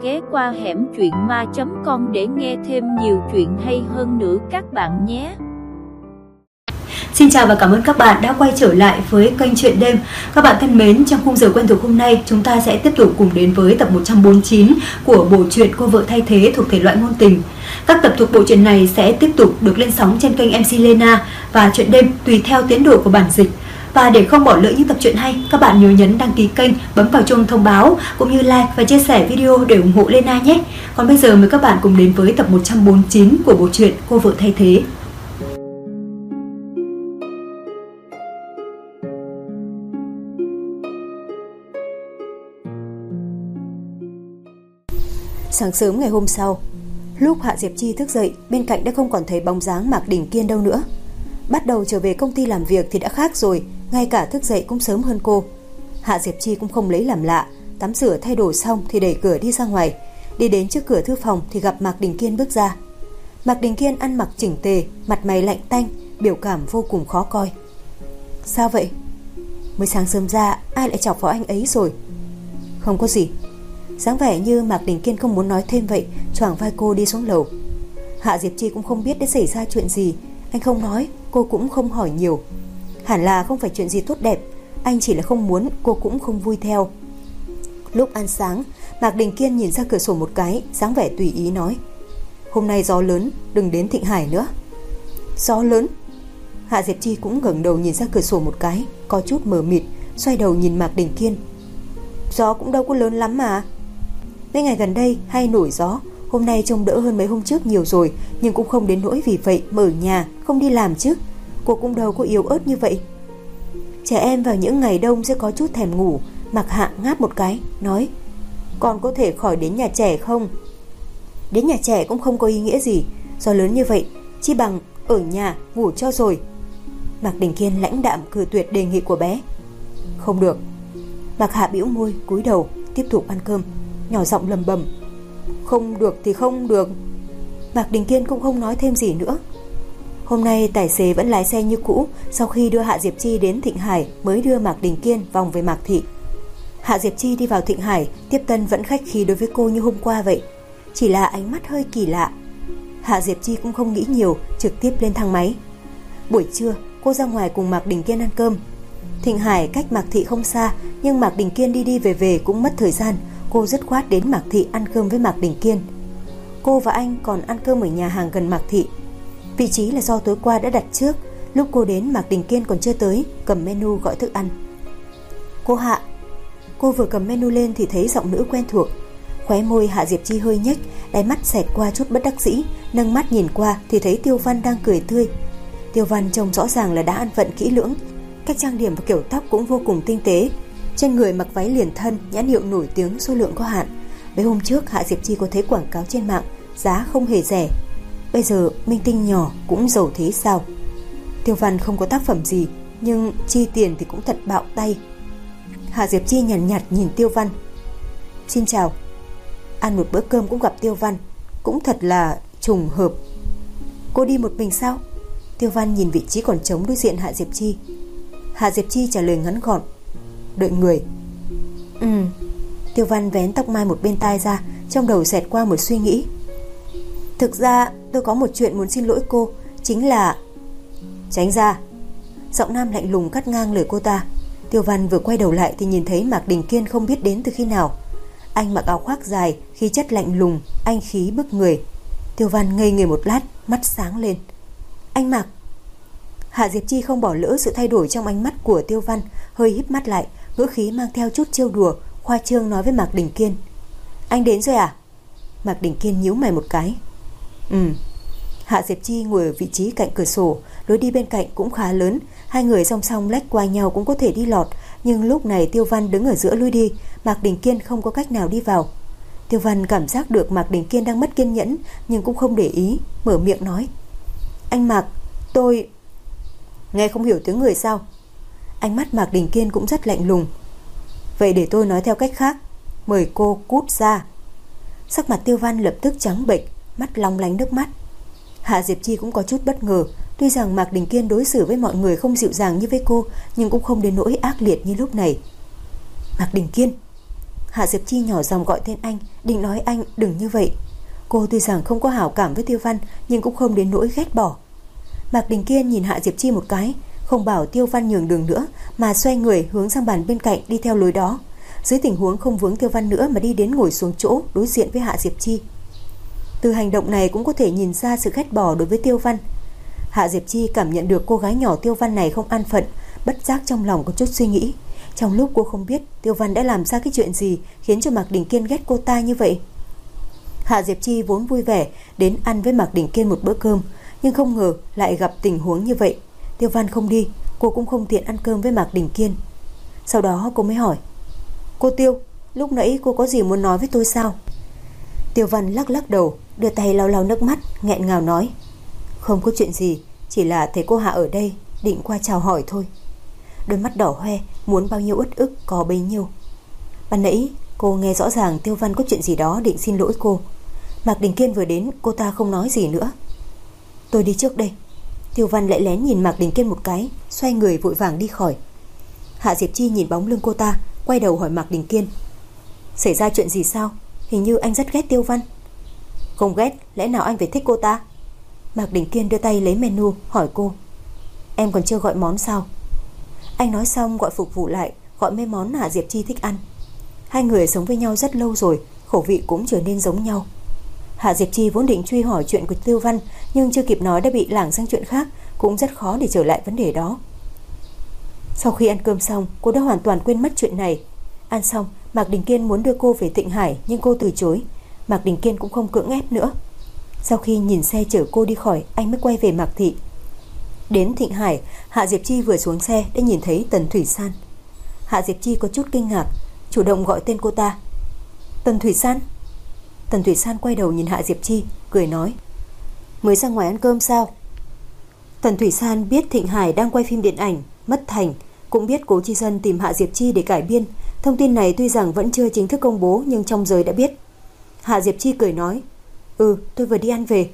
ghé qua hẻm truyện ma.com để nghe thêm nhiều chuyện hay hơn nữa các bạn nhé. Xin chào và cảm ơn các bạn đã quay trở lại với kênh Chuyện Đêm. Các bạn thân mến, trong khung giờ quen thuộc hôm nay, chúng ta sẽ tiếp tục cùng đến với tập 149 của bộ truyện Cô Vợ Thay Thế thuộc thể loại ngôn tình. Các tập thuộc bộ truyện này sẽ tiếp tục được lên sóng trên kênh MC Lena và Chuyện Đêm tùy theo tiến độ của bản dịch. Và để không bỏ lỡ những tập truyện hay, các bạn nhớ nhấn đăng ký kênh, bấm vào chuông thông báo cũng như like và chia sẻ video để ủng hộ Lena nhé. Còn bây giờ mời các bạn cùng đến với tập 149 của bộ truyện Cô Vợ Thay Thế. Sáng sớm ngày hôm sau, lúc Hạ Diệp Chi thức dậy, bên cạnh đã không còn thấy bóng dáng Mạc Đình Kiên đâu nữa. Bắt đầu trở về công ty làm việc thì đã khác rồi, ngay cả thức dậy cũng sớm hơn cô. Hạ Diệp Chi cũng không lấy làm lạ, tắm rửa thay đồ xong thì đẩy cửa đi ra ngoài. Đi đến trước cửa thư phòng thì gặp Mạc Đình Kiên bước ra. Mạc Đình Kiên ăn mặc chỉnh tề, mặt mày lạnh tanh, biểu cảm vô cùng khó coi. Sao vậy? Mới sáng sớm ra ai lại chọc vào anh ấy rồi? Không có gì. Dáng vẻ như Mạc Đình Kiên không muốn nói thêm vậy, choàng vai cô đi xuống lầu. Hạ Diệp Chi cũng không biết đã xảy ra chuyện gì. Anh không nói, cô cũng không hỏi nhiều. Hẳn là không phải chuyện gì tốt đẹp, anh chỉ là không muốn, cô cũng không vui theo. Lúc ăn sáng, Mạc Đình Kiên nhìn ra cửa sổ một cái, dáng vẻ tùy ý nói: Hôm nay gió lớn, đừng đến Thịnh Hải nữa. Gió lớn? Hạ Diệp Chi cũng ngẩng đầu nhìn ra cửa sổ một cái, có chút mờ mịt, xoay đầu nhìn Mạc Đình Kiên. Gió cũng đâu có lớn lắm mà. Mấy ngày gần đây hay nổi gió, hôm nay trông đỡ hơn mấy hôm trước nhiều rồi, nhưng cũng không đến nỗi vì vậy mà ở nhà không đi làm chứ. Cô cũng đâu có yếu ớt như vậy. Trẻ em vào những ngày đông sẽ có chút thèm ngủ. Mạc Hạ ngáp một cái, nói: Con có thể khỏi đến nhà trẻ không? Đến nhà trẻ cũng không có ý nghĩa gì. Gió lớn như vậy, chi bằng ở nhà ngủ cho rồi. Mạc Đình Kiên lãnh đạm cự tuyệt đề nghị của bé. Không được. Mạc Hạ bĩu môi, cúi đầu tiếp tục ăn cơm, nhỏ giọng lầm bầm: Không được thì không được. Mạc Đình Kiên cũng không nói thêm gì nữa. Hôm nay tài xế vẫn lái xe như cũ, sau khi đưa Hạ Diệp Chi đến Thịnh Hải mới đưa Mạc Đình Kiên vòng về Mạc Thị. Hạ Diệp Chi đi vào Thịnh Hải, tiếp tân vẫn khách khí đối với cô như hôm qua vậy, chỉ là ánh mắt hơi kỳ lạ. Hạ Diệp Chi cũng không nghĩ nhiều, trực tiếp lên thang máy. Buổi trưa cô ra ngoài cùng Mạc Đình Kiên ăn cơm. Thịnh Hải cách Mạc Thị không xa, nhưng Mạc Đình Kiên đi đi về về cũng mất thời gian. Cô dứt khoát đến Mạc Thị ăn cơm với Mạc Đình Kiên. Cô và anh còn ăn cơm ở nhà hàng gần Mạc Thị. Vị trí là do tối qua đã đặt trước. Lúc cô đến Mạc Đình Kiên còn chưa tới, cầm menu gọi thức ăn. Cô Hạ. Cô vừa cầm menu lên thì thấy giọng nữ quen thuộc. Khóe môi Hạ Diệp Chi hơi nhếch, đáy mắt xẹt qua chút bất đắc dĩ, nâng mắt nhìn qua thì thấy Tiêu Văn đang cười tươi. Tiêu Văn trông rõ ràng là đã ăn vận kỹ lưỡng, cách trang điểm và kiểu tóc cũng vô cùng tinh tế. Trên người mặc váy liền thân, nhãn hiệu nổi tiếng, số lượng có hạn. Mấy hôm trước Hạ Diệp Chi có thấy quảng cáo trên mạng, giá không hề rẻ. Bây giờ minh tinh nhỏ cũng giàu thế sao? Tiêu Văn không có tác phẩm gì, nhưng chi tiền thì cũng thật bạo tay. Hạ Diệp Chi nhàn nhạt nhìn Tiêu Văn. Xin chào. Ăn một bữa cơm cũng gặp Tiêu Văn, cũng thật là trùng hợp. Cô đi một mình sao? Tiêu Văn nhìn vị trí còn trống đối diện Hạ Diệp Chi. Hạ Diệp Chi trả lời ngắn gọn: Đợi người. Tiêu Văn vén tóc mai một bên tai ra, trong đầu xẹt qua một suy nghĩ. Thực ra tôi có một chuyện muốn xin lỗi cô, chính là... Tránh ra. Giọng nam lạnh lùng cắt ngang lời cô ta. Tiêu Văn vừa quay đầu lại thì nhìn thấy Mạc Đình Kiên không biết đến từ khi nào. Anh mặc áo khoác dài, khí chất lạnh lùng, anh khí bức người. Tiêu Văn ngây người một lát, mắt sáng lên. Anh Mạc. Hạ Diệp Chi không bỏ lỡ sự thay đổi trong ánh mắt của Tiêu Văn, hơi híp mắt lại, ngữ khí mang theo chút trêu đùa, khoa trương nói với Mạc Đình Kiên. Anh đến rồi à? Mạc Đình Kiên nhíu mày một cái. Hạ Diệp Chi ngồi ở vị trí cạnh cửa sổ, lối đi bên cạnh cũng khá lớn, hai người song song lách qua nhau cũng có thể đi lọt, nhưng lúc này Tiêu Văn đứng ở giữa lối đi, Mạc Đình Kiên không có cách nào đi vào. Tiêu Văn cảm giác được Mạc Đình Kiên đang mất kiên nhẫn, nhưng cũng không để ý, mở miệng nói: Anh Mạc, tôi... Nghe không hiểu tiếng người sao? Ánh mắt Mạc Đình Kiên cũng rất lạnh lùng. Vậy để tôi nói theo cách khác, mời cô cút ra. Sắc mặt Tiêu Văn lập tức trắng bệch, mắt long lánh nước mắt. Hạ Diệp Chi cũng có chút bất ngờ. Tuy rằng Mạc Đình Kiên đối xử với mọi người không dịu dàng như với cô, nhưng cũng không đến nỗi ác liệt như lúc này. Mạc Đình Kiên. Hạ Diệp Chi nhỏ giọng gọi tên anh, định nói anh đừng như vậy. Cô tuy rằng không có hảo cảm với Tiêu Văn, nhưng cũng không đến nỗi ghét bỏ. Mạc Đình Kiên nhìn Hạ Diệp Chi một cái, không bảo Tiêu Văn nhường đường nữa, mà xoay người hướng sang bàn bên cạnh đi theo lối đó. Dưới tình huống không vướng Tiêu Văn nữa mà đi đến ngồi xuống chỗ đối diện với Hạ Diệp Chi. Từ hành động này cũng có thể nhìn ra sự ghét bỏ đối với Tiêu Văn. Hạ Diệp Chi cảm nhận được cô gái nhỏ Tiêu Văn này không an phận, bất giác trong lòng có chút suy nghĩ. Trong lúc cô không biết Tiêu Văn đã làm ra cái chuyện gì khiến cho Mạc Đình Kiên ghét cô ta như vậy. Hạ Diệp Chi vốn vui vẻ đến ăn với Mạc Đình Kiên một bữa cơm, nhưng không ngờ lại gặp tình huống như vậy. Tiêu Văn không đi, cô cũng không tiện ăn cơm với Mạc Đình Kiên. Sau đó cô mới hỏi: "Cô Tiêu, lúc nãy cô có gì muốn nói với tôi sao?" Tiêu Văn lắc lắc đầu, đưa tay lau lau nước mắt, nghẹn ngào nói: "Không có chuyện gì, chỉ là thấy cô Hạ ở đây, định qua chào hỏi thôi." Đôi mắt đỏ hoe, muốn bao nhiêu uất ức có bấy nhiêu. Ban nãy cô nghe rõ ràng Tiêu Văn có chuyện gì đó định xin lỗi cô. Mạc Đình Kiên vừa đến, cô ta không nói gì nữa. "Tôi đi trước đây." Tiêu Văn lại lén nhìn Mạc Đình Kiên một cái, xoay người vội vàng đi khỏi. Hạ Diệp Chi nhìn bóng lưng cô ta, quay đầu hỏi Mạc Đình Kiên: "Xảy ra chuyện gì sao? Hình như anh rất ghét Tiêu Văn." "Không ghét, lẽ nào anh phải thích cô ta?" Mạc Đình Kiên đưa tay lấy menu hỏi cô: "Em còn chưa gọi món sao?" Anh nói xong gọi phục vụ lại, gọi mấy món Hạ Diệp Chi thích ăn. Hai người sống với nhau rất lâu rồi, khẩu vị cũng trở nên giống nhau. Hạ Diệp Chi vốn định truy hỏi chuyện của Tiêu Văn, nhưng chưa kịp nói đã bị lảng sang chuyện khác, cũng rất khó để trở lại vấn đề đó. Sau khi ăn cơm xong, cô đã hoàn toàn quên mất chuyện này. Ăn xong, Mạc Đình Kiên muốn đưa cô về Thịnh Hải, nhưng cô từ chối. Mạc Đình Kiên cũng không cưỡng ép nữa. Sau khi nhìn xe chở cô đi khỏi, anh mới quay về Mạc Thị. Đến Thịnh Hải, Hạ Diệp Chi vừa xuống xe đã nhìn thấy Tần Thủy San. Hạ Diệp Chi có chút kinh ngạc, chủ động gọi tên cô ta: "Tần Thủy San." Tần Thủy San quay đầu nhìn Hạ Diệp Chi, cười nói: "Mới ra ngoài ăn cơm sao?" Tần Thủy San biết Thịnh Hải đang quay phim điện ảnh Mất Thành, cũng biết Cố Chi Dân tìm Hạ Diệp Chi để cải biên. Thông tin này tuy rằng vẫn chưa chính thức công bố, nhưng trong giới đã biết. Hạ Diệp Chi cười nói: "Tôi vừa đi ăn về."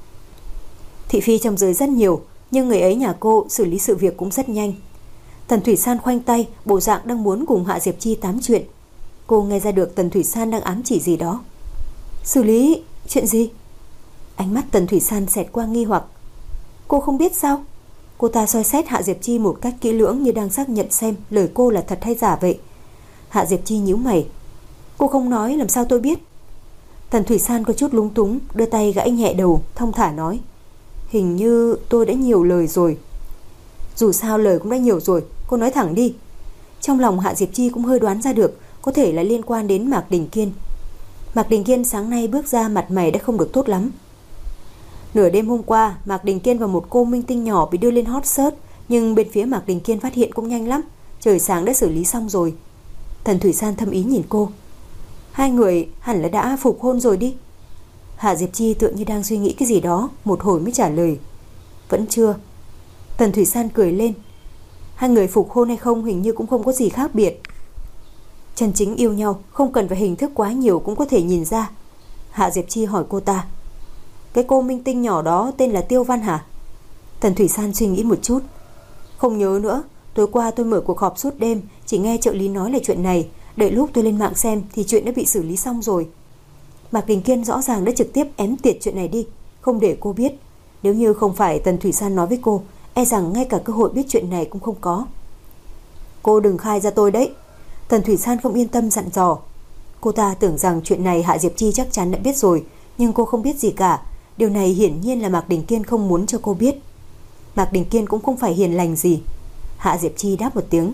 Thị phi trong giới rất nhiều, nhưng người ấy nhà cô xử lý sự việc cũng rất nhanh. Tần Thủy San khoanh tay, bộ dạng đang muốn cùng Hạ Diệp Chi tám chuyện. Cô nghe ra được Tần Thủy San đang ám chỉ gì đó. "Xử lý chuyện gì?" Ánh mắt Tần Thủy San xẹt qua nghi hoặc. "Cô không biết sao?" Cô ta soi xét Hạ Diệp Chi một cách kỹ lưỡng, như đang xác nhận xem lời cô là thật hay giả vậy. Hạ Diệp Chi nhíu mày: "Cô không nói làm sao tôi biết?" Tần Thủy San có chút lúng túng, đưa tay gãi nhẹ đầu, thong thả nói: "Hình như tôi đã nhiều lời rồi." "Dù sao lời cũng đã nhiều rồi, cô nói thẳng đi." Trong lòng Hạ Diệp Chi cũng hơi đoán ra được, có thể là liên quan đến Mạc Đình Kiên. Mạc Đình Kiên sáng nay bước ra mặt mày đã không được tốt lắm. Nửa đêm hôm qua, Mạc Đình Kiên và một cô minh tinh nhỏ bị đưa lên hot search, nhưng bên phía Mạc Đình Kiên phát hiện cũng nhanh lắm, trời sáng đã xử lý xong rồi. Tần Thủy San thâm ý nhìn cô: "Hai người hẳn là đã phục hôn rồi đi." Hạ Diệp Chi tựa như đang suy nghĩ cái gì đó, một hồi mới trả lời: "Vẫn chưa." Tần Thủy San cười lên: "Hai người phục hôn hay không hình như cũng không có gì khác biệt. Chân chính yêu nhau không cần phải hình thức quá nhiều cũng có thể nhìn ra." Hạ Diệp Chi hỏi cô ta: "Cái cô minh tinh nhỏ đó tên là Tiêu Văn hả?" Tần Thủy San suy nghĩ một chút: "Không nhớ nữa, tối qua tôi mở cuộc họp suốt đêm, chỉ nghe trợ lý nói là chuyện này, đợi lúc tôi lên mạng xem thì chuyện đã bị xử lý xong rồi." Mạc Đình Kiên rõ ràng đã trực tiếp ém tiệt chuyện này đi, không để cô biết. Nếu như không phải Tần Thủy San nói với cô, e rằng ngay cả cơ hội biết chuyện này cũng không có. "Cô đừng khai ra tôi đấy." Tần Thủy San không yên tâm dặn dò. Cô ta tưởng rằng chuyện này Hạ Diệp Chi chắc chắn đã biết rồi, nhưng cô không biết gì cả. Điều này hiển nhiên là Mạc Đình Kiên không muốn cho cô biết. Mạc Đình Kiên cũng không phải hiền lành gì. Hạ Diệp Chi đáp một tiếng: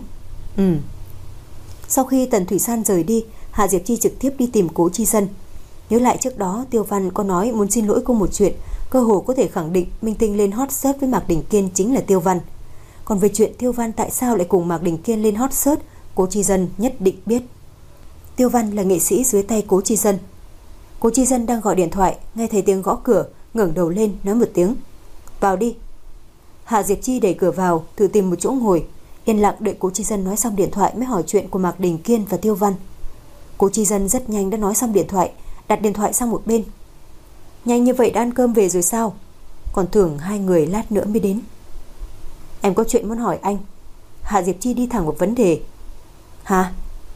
Sau khi Tần Thủy San rời đi, Hạ Diệp Chi trực tiếp đi tìm Cố Chi Dân. Nhớ lại trước đó Tiêu Văn có nói muốn xin lỗi cô một chuyện, cơ hồ có thể khẳng định minh tinh lên hot search với Mạc Đình Kiên chính là Tiêu Văn. Còn về chuyện Tiêu Văn tại sao lại cùng Mạc Đình Kiên lên hot search, Cố Chi Dân nhất định biết. Tiêu Văn là nghệ sĩ dưới tay Cố Chi Dân. Cố Chi Dân đang gọi điện thoại, nghe thấy tiếng gõ cửa, ngẩng đầu lên nói một tiếng: "Vào đi." Hạ Diệp Chi đẩy cửa vào, thử tìm một chỗ ngồi, yên lặng đợi Cố Chi Dân nói xong điện thoại mới hỏi chuyện của Mạc Đình Kiên và Tiêu Văn. Cố Chi Dân rất nhanh đã nói xong điện thoại, đặt điện thoại sang một bên. "Nhanh như vậy đã ăn cơm về rồi sao? Còn tưởng hai người lát nữa mới đến." "Em có chuyện muốn hỏi anh." Hạ Diệp Chi đi thẳng vào vấn đề. "Hả?"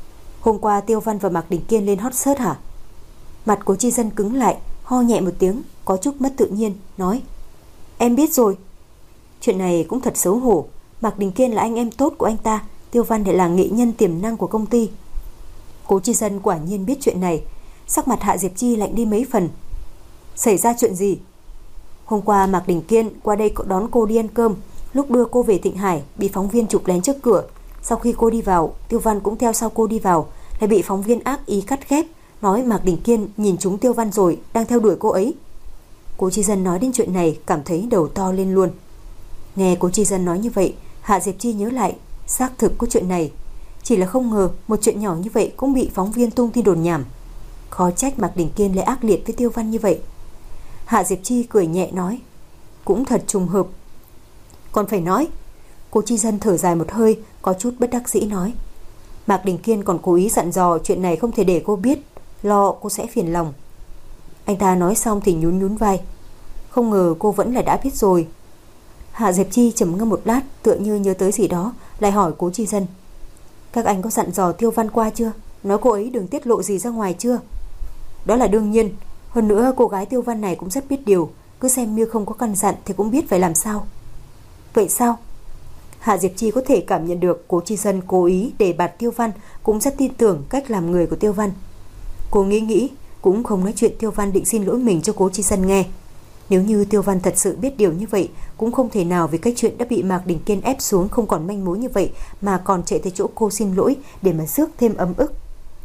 Hôm qua Tiêu Văn và Mạc Đình Kiên lên hot search hả? Mặt Cố Chi Dân cứng lại, ho nhẹ một tiếng, có chút mất tự nhiên, nói: Em biết rồi. Chuyện này cũng thật xấu hổ. Mạc Đình Kiên là anh em tốt của anh ta, Tiêu Văn lại là nghệ nhân tiềm năng của công ty. Cố Chi Dân quả nhiên biết chuyện này. Sắc mặt Hạ Diệp Chi lạnh đi mấy phần. Xảy ra chuyện gì? Hôm qua Mạc Đình Kiên qua đây đón cô đi ăn cơm. Lúc đưa cô về Thịnh Hải bị phóng viên chụp lén trước cửa. Sau khi cô đi vào, Tiêu Văn cũng theo sau cô đi vào, lại bị phóng viên ác ý cắt ghép, nói Mạc Đình Kiên nhìn trúng Tiêu Văn rồi, đang theo đuổi cô ấy. Cố Chi Dân nói đến chuyện này cảm thấy đầu to lên luôn. Nghe Cố Chi Dân nói như vậy, Hạ Diệp Chi nhớ lại, xác thực có chuyện này. Chỉ là không ngờ một chuyện nhỏ như vậy cũng bị phóng viên tung tin đồn nhảm. Khó trách Mạc Đình Kiên lại ác liệt với Tiêu Văn như vậy. Hạ Diệp Chi cười nhẹ nói: Cũng thật trùng hợp. Còn phải nói. Cố Chi Dân thở dài một hơi, có chút bất đắc dĩ nói: Mạc Đình Kiên còn cố ý dặn dò chuyện này không thể để cô biết, lo cô sẽ phiền lòng. Anh ta nói xong thì nhún nhún vai: Không ngờ cô vẫn là đã biết rồi. Hạ Diệp Chi trầm ngâm một lát, tựa như nhớ tới gì đó, lại hỏi Cố Chi Dân: Các anh có dặn dò Tiêu Văn qua chưa? Nói cô ấy đừng tiết lộ gì ra ngoài chưa? Đó là đương nhiên. Hơn nữa cô gái Tiêu Văn này cũng rất biết điều, cứ xem như không có căn dặn thì cũng biết phải làm sao. Vậy sao? Hạ Diệp Chi có thể cảm nhận được Cố Chi Dân cố ý để bạt Tiêu Văn, cũng rất tin tưởng cách làm người của Tiêu Văn. Cô nghĩ cũng không nói chuyện Tiêu Văn định xin lỗi mình cho Cố Chi Dân nghe. Nếu như Tiêu Văn thật sự biết điều như vậy, cũng không thể nào vì cái chuyện đã bị Mạc Đình Kiên ép xuống không còn manh mối như vậy mà còn chạy tới chỗ cô xin lỗi để mà rước thêm ấm ức.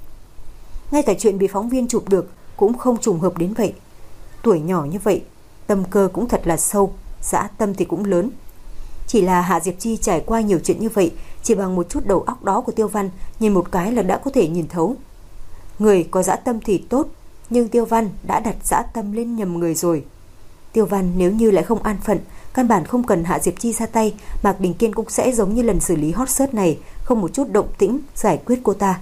Ngay cả chuyện bị phóng viên chụp được cũng không trùng hợp đến vậy. Tuổi nhỏ như vậy, tâm cơ cũng thật là sâu, dã tâm thì cũng lớn. Chỉ là Hạ Diệp Chi trải qua nhiều chuyện như vậy, chỉ bằng một chút đầu óc đó của Tiêu Văn, nhìn một cái là đã có thể nhìn thấu. Người có dã tâm thì tốt, nhưng Tiêu Văn đã đặt dã tâm lên nhầm người rồi. Tiêu Văn nếu như lại không an phận, căn bản không cần Hạ Diệp Chi ra tay, Mạc Đình Kiên cũng sẽ giống như lần xử lý hot search này, không một chút động tĩnh giải quyết cô ta.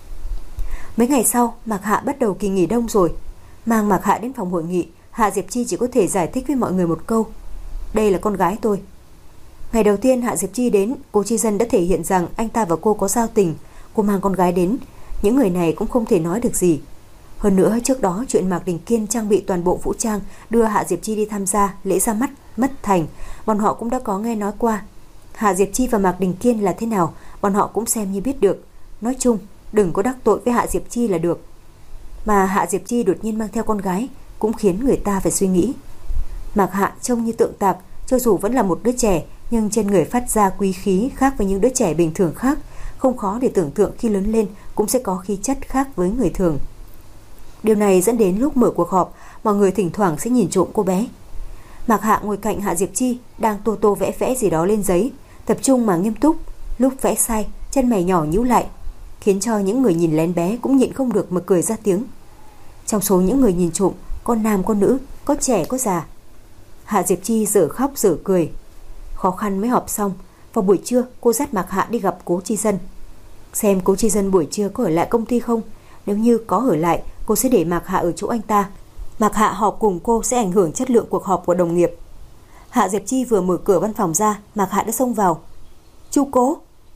Mấy ngày sau, Mạc Hạ bắt đầu kỳ nghỉ đông rồi. Mang Mạc Hạ đến phòng hội nghị, Hạ Diệp Chi chỉ có thể giải thích với mọi người một câu: Đây là con gái tôi. Ngày đầu tiên Hạ Diệp Chi đến, Cố Chi Dân đã thể hiện rằng anh ta và cô có giao tình. Cô mang con gái đến, những người này cũng không thể nói được gì. Hơn nữa trước đó chuyện Mạc Đình Kiên trang bị toàn bộ vũ trang đưa Hạ Diệp Chi đi tham gia lễ ra mắt mất thành, bọn họ cũng đã có nghe nói qua. Hạ Diệp Chi và Mạc Đình Kiên là thế nào, bọn họ cũng xem như biết được. Nói chung đừng có đắc tội với Hạ Diệp Chi là được. Mà Hạ Diệp Chi đột nhiên mang theo con gái cũng khiến người ta phải suy nghĩ. Mạc Hạ trông như tượng tạc, cho dù vẫn là một đứa trẻ, nhưng trên người phát ra quý khí khác với những đứa trẻ bình thường khác, không khó để tưởng tượng khi lớn lên cũng sẽ có khí chất khác với người thường. Điều này dẫn đến lúc mở cuộc họp, mọi người thỉnh thoảng sẽ nhìn trộm cô bé. Mạc Hạ ngồi cạnh Hạ Diệp Chi, đang tô tô vẽ vẽ gì đó lên giấy, tập trung mà nghiêm túc. Lúc vẽ sai, chân mày nhỏ nhíu lại, khiến cho những người nhìn lén bé cũng nhịn không được mà cười ra tiếng. Trong số những người nhìn trộm, có nam có nữ, có trẻ có già. Hạ Diệp Chi dở khóc dở cười. Khó khăn mới họp xong, vào buổi trưa cô dắt Mạc Hạ đi gặp Cố Chi Dân, xem Cố Chi Dân buổi trưa có ở lại công ty không. Nếu như có ở lại, cô sẽ để Mạc Hạ ở chỗ anh ta. Mạc Hạ họp cùng cô sẽ ảnh hưởng chất lượng cuộc họp của đồng nghiệp. Hạ Diệp Chi vừa mở cửa văn phòng ra, Mạc Hạ đã xông vào. Chu Cố.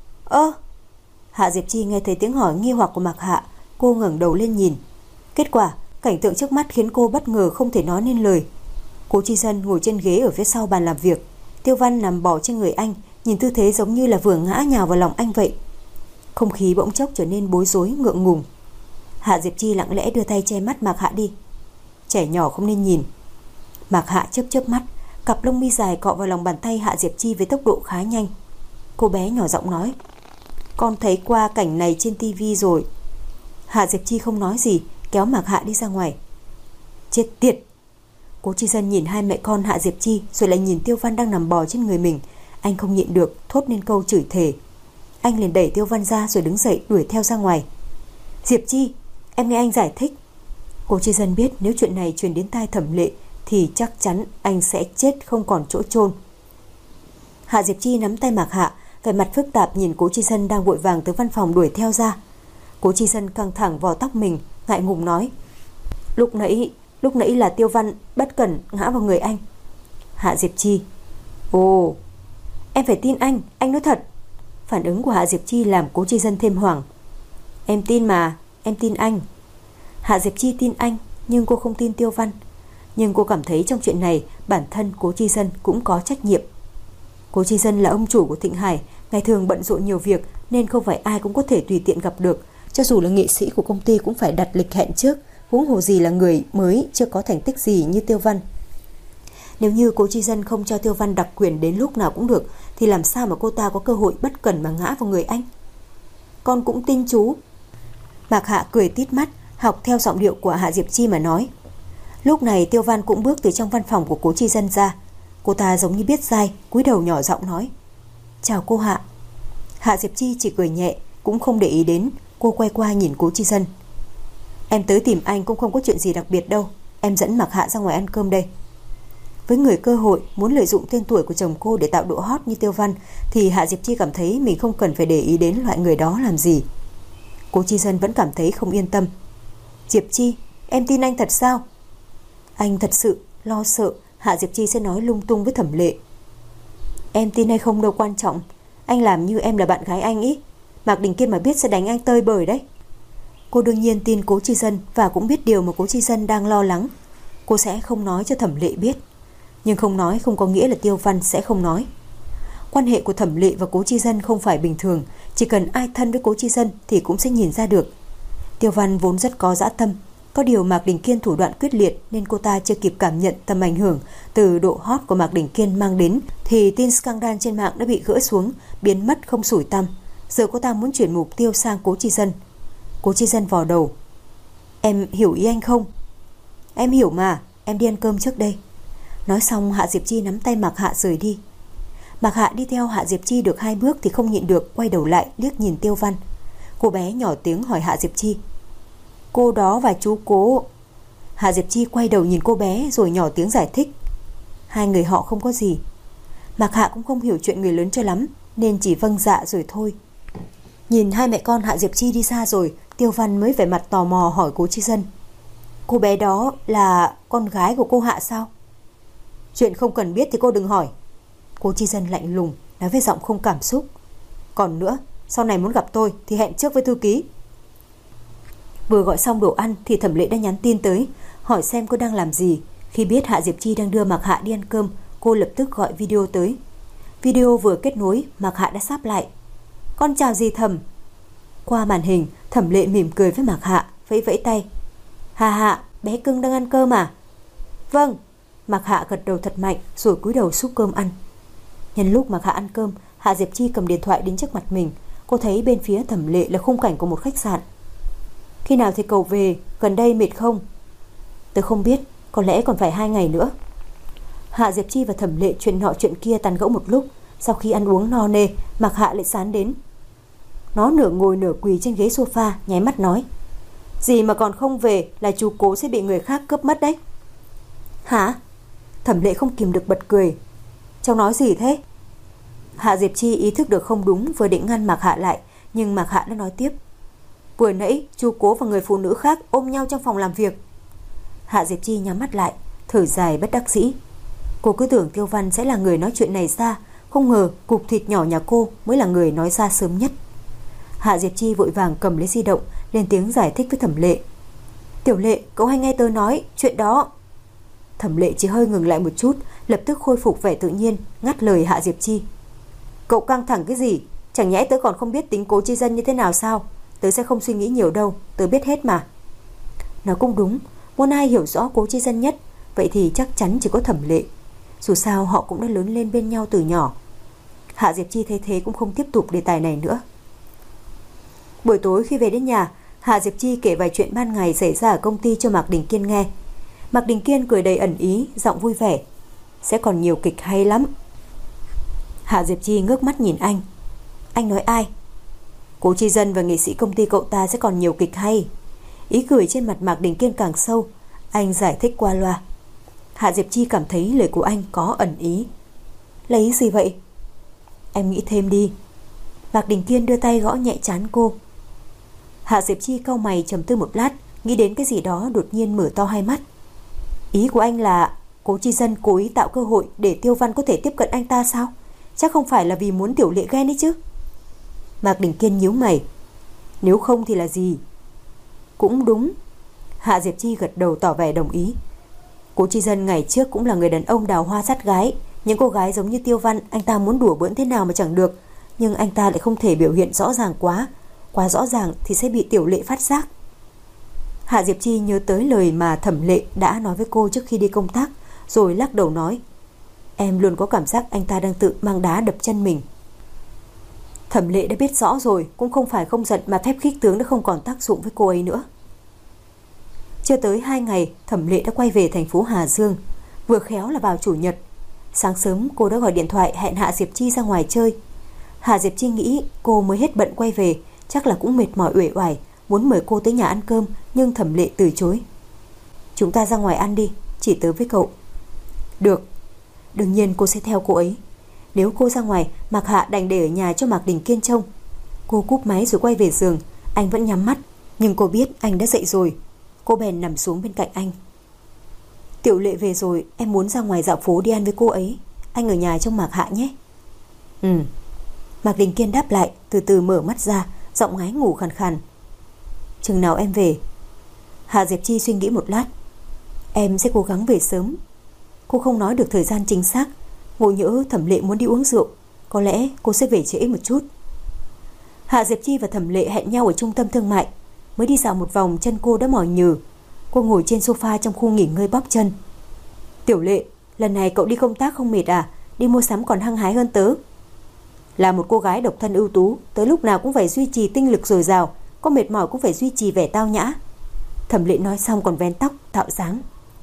Hạ Diệp Chi nghe thấy tiếng hỏi nghi hoặc của Mạc Hạ, cô ngẩng đầu lên nhìn. Kết quả cảnh tượng trước mắt khiến cô bất ngờ không thể nói nên lời. Cố Chi Dân ngồi trên ghế ở phía sau bàn làm việc, Tiêu Văn nằm bò trên người anh, nhìn tư thế giống như là vừa ngã nhào vào lòng anh vậy. Không khí bỗng chốc trở nên bối rối ngượng ngùng. Hạ Diệp Chi lặng lẽ đưa tay che mắt Mạc Hạ đi. Trẻ nhỏ không nên nhìn. Mạc Hạ chớp chớp mắt, cặp lông mi dài cọ vào lòng bàn tay Hạ Diệp Chi với tốc độ khá nhanh. Cô bé nhỏ giọng nói: Con thấy qua cảnh này trên tivi rồi. Hạ Diệp Chi không nói gì, kéo Mạc Hạ đi ra ngoài. Chết tiệt. Cố Chi Dân nhìn hai mẹ con Hạ Diệp Chi, rồi lại nhìn Tiêu Văn đang nằm bò trên người mình. Anh không nhịn được thốt nên câu chửi thề. Anh liền đẩy Tiêu Văn ra rồi đứng dậy đuổi theo ra ngoài. Diệp Chi, em nghe anh giải thích. Cố Chi Dân biết nếu chuyện này truyền đến tai Thẩm Lệ thì chắc chắn anh sẽ chết không còn chỗ chôn. Hạ Diệp Chi nắm tay Mạc Hạ, vẻ mặt phức tạp nhìn Cố Chi Dân đang vội vàng từ văn phòng đuổi theo ra. Cố Chi Dân căng thẳng vò tóc mình, ngại ngùng nói: Lúc nãy là Tiêu Văn bất cẩn ngã vào người anh. Hạ Diệp Chi: Ồ, em phải tin anh nói thật. Phản ứng của Hạ Diệp Chi làm Cố Chi Dân thêm hoảng. Em tin mà, em tin anh. Hạ Diệp Chi tin anh, nhưng cô không tin Tiêu Văn. Nhưng cô cảm thấy trong chuyện này bản thân Cố Chi Dân cũng có trách nhiệm. Cố Chi Dân là ông chủ của Thịnh Hải, ngày thường bận rộn nhiều việc nên không phải ai cũng có thể tùy tiện gặp được. Cho dù là nghệ sĩ của công ty cũng phải đặt lịch hẹn trước, huống hồ gì là người mới chưa có thành tích gì như Tiêu Văn. Nếu như Cố Chi Dân không cho Tiêu Văn đặc quyền đến lúc nào cũng được, thì làm sao mà cô ta có cơ hội bất cẩn mà ngã vào người anh? Con cũng tin chú. Mạc Hạ cười tít mắt, học theo giọng điệu của Hạ Diệp Chi mà nói. Lúc này Tiêu Văn cũng bước từ trong văn phòng của Cố Chi Dân ra. Cô ta giống như biết dai, cúi đầu nhỏ giọng nói: Chào cô Hạ. Hạ Diệp Chi chỉ cười nhẹ, cũng không để ý đến. Cô quay qua nhìn Cố Chi Dân. Em tới tìm anh cũng không có chuyện gì đặc biệt đâu, em dẫn Mạc Hạ ra ngoài ăn cơm đây. Với người cơ hội muốn lợi dụng tên tuổi của chồng cô để tạo độ hot như Tiêu Văn, thì Hạ Diệp Chi cảm thấy mình không cần phải để ý đến loại người đó làm gì. Cố Chi Dân vẫn cảm thấy không yên tâm. Diệp Chi, em tin anh thật sao? Anh thật sự lo sợ Hạ Diệp Chi sẽ nói lung tung với Thẩm Lệ. Em tin hay không đâu quan trọng, anh làm như em là bạn gái anh ý. Mạc Đình Kiên mà biết sẽ đánh anh tơi bời đấy. Cô đương nhiên tin Cố Chi Dân và cũng biết điều mà Cố Chi Dân đang lo lắng. Cô sẽ không nói cho Thẩm Lệ biết. Nhưng không nói không có nghĩa là Tiêu Văn sẽ không nói. Quan hệ của Thẩm Lệ và Cố Chi Dân không phải bình thường. Chỉ cần ai thân với Cố Chi Dân thì cũng sẽ nhìn ra được. Tiêu Văn vốn rất có dã tâm. Có điều Mạc Đình Kiên thủ đoạn quyết liệt nên cô ta chưa kịp cảm nhận tầm ảnh hưởng từ độ hot của Mạc Đình Kiên mang đến, thì tin scandal trên mạng đã bị gỡ xuống, biến mất không sủi tăm. Giờ cô ta muốn chuyển mục tiêu sang Cố Chi Dân. Cố Chi Dân vò đầu. Em hiểu ý anh không? Em hiểu mà, em đi ăn cơm trước đây. Nói xong Hạ Diệp Chi nắm tay Mạc Hạ rời đi. Mạc Hạ đi theo Hạ Diệp Chi được 2 bước thì không nhịn được quay đầu lại liếc nhìn Tiêu Văn. Cô bé nhỏ tiếng hỏi Hạ Diệp Chi. Cô đó và chú Cố. Hạ Diệp Chi quay đầu nhìn cô bé rồi nhỏ tiếng giải thích. Hai người họ không có gì. Mạc Hạ cũng không hiểu chuyện người lớn cho lắm nên chỉ vâng dạ rồi thôi. Nhìn hai mẹ con Hạ Diệp Chi đi xa rồi, Tiêu Văn mới vẻ mặt tò mò hỏi Cố Chi Dân. Cô bé đó là con gái của cô Hạ sao? Chuyện không cần biết thì cô đừng hỏi. Cố Chi Dân lạnh lùng nói với giọng không cảm xúc. Còn nữa, sau này muốn gặp tôi thì hẹn trước với thư ký. Vừa gọi xong đồ ăn thì Thẩm Lệ đã nhắn tin tới, hỏi xem cô đang làm gì. Khi biết Hạ Diệp Chi đang đưa Mạc Hạ đi ăn cơm, cô lập tức gọi video tới. Video vừa kết nối, Mạc Hạ đã sáp lại. Con chào dì Thẩm. Qua màn hình, Thẩm Lệ mỉm cười với Mạc Hạ, vẫy vẫy tay. Hà Hạ, bé cưng đang ăn cơm à? Vâng. Mạc Hạ gật đầu thật mạnh rồi cúi đầu xúc cơm ăn. Nhân lúc Mạc Hạ ăn cơm, Hạ Diệp Chi cầm điện thoại đến trước mặt mình. Cô thấy bên phía Thẩm Lệ là khung cảnh của một khách sạn. Khi nào thì cậu về, gần đây mệt không? Tớ không biết, có lẽ còn phải 2 ngày nữa. Hạ Diệp Chi và Thẩm Lệ chuyện nọ chuyện kia tán gẫu một lúc. Sau khi ăn uống no nê, Mạc Hạ lại sán đến. Nó nửa ngồi nửa quỳ trên ghế sofa, nháy mắt nói. Gì mà còn không về là chú Cố sẽ bị người khác cướp mất đấy. Hả? Thẩm Lệ không kìm được bật cười. Cháu nói gì thế? Hạ Diệp Chi ý thức được không đúng, vừa định ngăn Mạc Hạ lại, nhưng Mạc Hạ đã nói tiếp. Vừa nãy chú Cố và người phụ nữ khác ôm nhau trong phòng làm việc. Hạ Diệp Chi nhắm mắt lại, thở dài bất đắc dĩ. Cô cứ tưởng Tiêu Văn sẽ là người nói chuyện này ra, không ngờ cục thịt nhỏ nhà cô mới là người nói ra sớm nhất. Hạ Diệp Chi vội vàng cầm lấy di động, lên tiếng giải thích với Thẩm Lệ. Tiểu Lệ, cậu hay nghe tớ nói chuyện đó. Thẩm Lệ chỉ hơi ngừng lại một chút, lập tức khôi phục vẻ tự nhiên, ngắt lời Hạ Diệp Chi. Cậu căng thẳng cái gì? Chẳng nhẽ tớ còn không biết tính Cố Chi Dân như thế nào sao? Tớ sẽ không suy nghĩ nhiều đâu, tớ biết hết mà. Nó cũng đúng, muốn ai hiểu rõ Cố Chi Dân nhất, vậy thì chắc chắn chỉ có Thẩm Lệ. Dù sao họ cũng đã lớn lên bên nhau từ nhỏ. Hạ Diệp Chi thấy thế cũng không tiếp tục đề tài này nữa. Buổi tối khi về đến nhà, Hạ Diệp Chi kể vài chuyện ban ngày xảy ra ở công ty cho Mạc Đình Kiên nghe. Mạc Đình Kiên cười đầy ẩn ý, giọng vui vẻ. Sẽ còn nhiều kịch hay lắm. Hạ Diệp Chi ngước mắt nhìn anh. Anh nói ai? Cố Chi Dân và nghệ sĩ công ty cậu ta sẽ còn nhiều kịch hay. Ý cười trên mặt Mạc Đình Kiên càng sâu. Anh giải thích qua loa. Hạ Diệp Chi cảm thấy lời của anh có ẩn ý. Là ý gì vậy? Em nghĩ thêm đi. Mạc Đình Kiên đưa tay gõ nhẹ trán cô. Hạ Diệp Chi cau mày trầm tư một lát, nghĩ đến cái gì đó đột nhiên mở to hai mắt. Ý của anh là Cố Chi Dân cố ý tạo cơ hội để Tiêu Văn có thể tiếp cận anh ta sao? Chắc không phải là vì muốn Tiểu Lệ ghen đấy chứ? Mạc Đình Kiên nhíu mày. Nếu không thì là gì? Cũng đúng. Hạ Diệp Chi gật đầu tỏ vẻ đồng ý. Cố Chi Dân ngày trước cũng là người đàn ông đào hoa sát gái. Những cô gái giống như Tiêu Văn, anh ta muốn đùa bỡn thế nào mà chẳng được. Nhưng anh ta lại không thể biểu hiện rõ ràng quá. Quá rõ ràng thì sẽ bị Tiểu Lệ phát giác. Hạ Diệp Chi nhớ tới lời mà Thẩm Lệ đã nói với cô trước khi đi công tác, rồi lắc đầu nói: Em luôn có cảm giác anh ta đang tự mang đá đập chân mình. Thẩm Lệ đã biết rõ rồi, cũng không phải không giận mà phép khích tướng đã không còn tác dụng với cô ấy nữa. Chưa tới 2 ngày, Thẩm Lệ đã quay về thành phố Hà Dương. Vừa khéo là vào chủ nhật. Sáng sớm cô đã gọi điện thoại hẹn Hạ Diệp Chi ra ngoài chơi. Hạ Diệp Chi nghĩ cô mới hết bận quay về, chắc là cũng mệt mỏi uể oải, muốn mời cô tới nhà ăn cơm, nhưng Thẩm Lệ từ chối. Chúng ta ra ngoài ăn đi, chỉ tớ với cậu. Được. Đương nhiên cô sẽ theo cô ấy. Nếu cô ra ngoài, Mạc Hạ đành để ở nhà cho Mạc Đình Kiên trông. Cô cúp máy rồi quay về giường. Anh vẫn nhắm mắt, nhưng cô biết anh đã dậy rồi. Cô bèn nằm xuống bên cạnh anh. Tiểu Lệ về rồi, em muốn ra ngoài dạo phố đi ăn với cô ấy. Anh ở nhà trông Mạc Hạ nhé. Mạc Đình Kiên đáp lại, từ từ mở mắt ra, giọng ngái ngủ khàn khàn. Chừng nào em về? Hạ Diệp Chi suy nghĩ một lát. Em sẽ cố gắng về sớm. Cô không nói được thời gian chính xác. Ngộ nhỡ Thẩm Lệ muốn đi uống rượu, có lẽ cô sẽ về trễ một chút. Hạ Diệp Chi và Thẩm Lệ hẹn nhau ở trung tâm thương mại. Mới đi dạo một vòng chân cô đã mỏi nhừ. Cô ngồi trên sofa trong khu nghỉ ngơi bóp chân. Tiểu Lệ, lần này cậu đi công tác không mệt à? Đi mua sắm còn hăng hái hơn tớ. Là một cô gái độc thân ưu tú, tớ lúc nào cũng phải duy trì tinh lực dồi dào, có mệt mỏi cũng phải duy trì vẻ tao nhã. Thẩm Lệ nói xong còn vén tóc tạo dáng.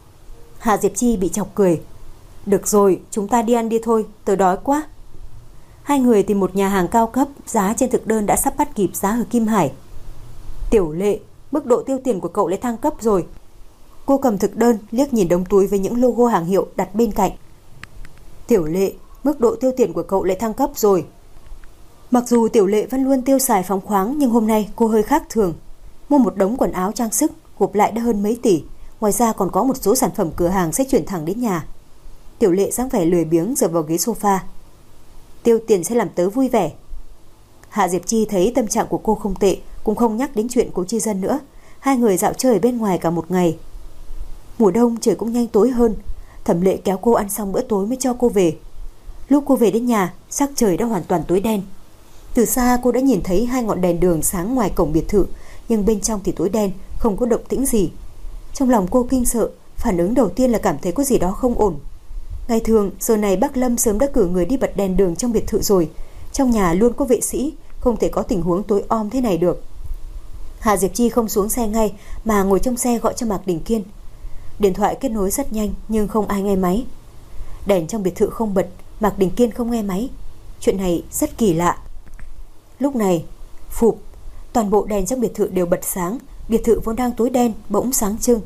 Hạ Diệp Chi bị chọc cười. Được rồi, chúng ta đi ăn đi thôi, tớ đói quá. Hai người tìm một nhà hàng cao cấp, giá trên thực đơn đã sắp bắt kịp giá ở Kim Hải. Tiểu Lệ, mức độ tiêu tiền của cậu lại thăng cấp rồi. Cô cầm thực đơn, liếc nhìn đống túi với những logo hàng hiệu đặt bên cạnh. Tiểu Lệ, mức độ tiêu tiền của cậu lại thăng cấp rồi. Mặc dù Tiểu Lệ vẫn luôn tiêu xài phóng khoáng, nhưng hôm nay cô hơi khác thường. Mua một đống quần áo trang sức, gộp lại đã hơn mấy tỷ. Ngoài ra còn có một số sản phẩm cửa hàng sẽ chuyển thẳng đến nhà. Tiểu Lệ dáng vẻ lười biếng dựa vào ghế sofa. Tiêu tiền sẽ làm tớ vui vẻ. Hạ Diệp Chi thấy tâm trạng của cô không tệ, cũng không nhắc đến chuyện Cố Chi Dân nữa. Hai người dạo chơi bên ngoài cả một ngày. Mùa đông trời cũng nhanh tối hơn. Thẩm Lệ kéo cô ăn xong bữa tối mới cho cô về. Lúc cô về đến nhà, sắc trời đã hoàn toàn tối đen. Từ xa cô đã nhìn thấy 2 ngọn đèn đường sáng ngoài cổng biệt thự, nhưng bên trong thì tối đen, không có động tĩnh gì. Trong lòng cô kinh sợ, phản ứng đầu tiên là cảm thấy có gì đó không ổn. Ngày thường, giờ này bác Lâm sớm đã cử người đi bật đèn đường trong biệt thự rồi. Trong nhà luôn có vệ sĩ, không thể có tình huống tối om thế này được. Hạ Diệp Chi không xuống xe ngay mà ngồi trong xe gọi cho Mạc Đình Kiên. Điện thoại kết nối rất nhanh nhưng không ai nghe máy. Đèn trong biệt thự không bật, Mạc Đình Kiên không nghe máy. Chuyện này rất kỳ lạ. Lúc này, phụp, toàn bộ đèn trong biệt thự đều bật sáng. Biệt thự vốn đang tối đen bỗng sáng trưng.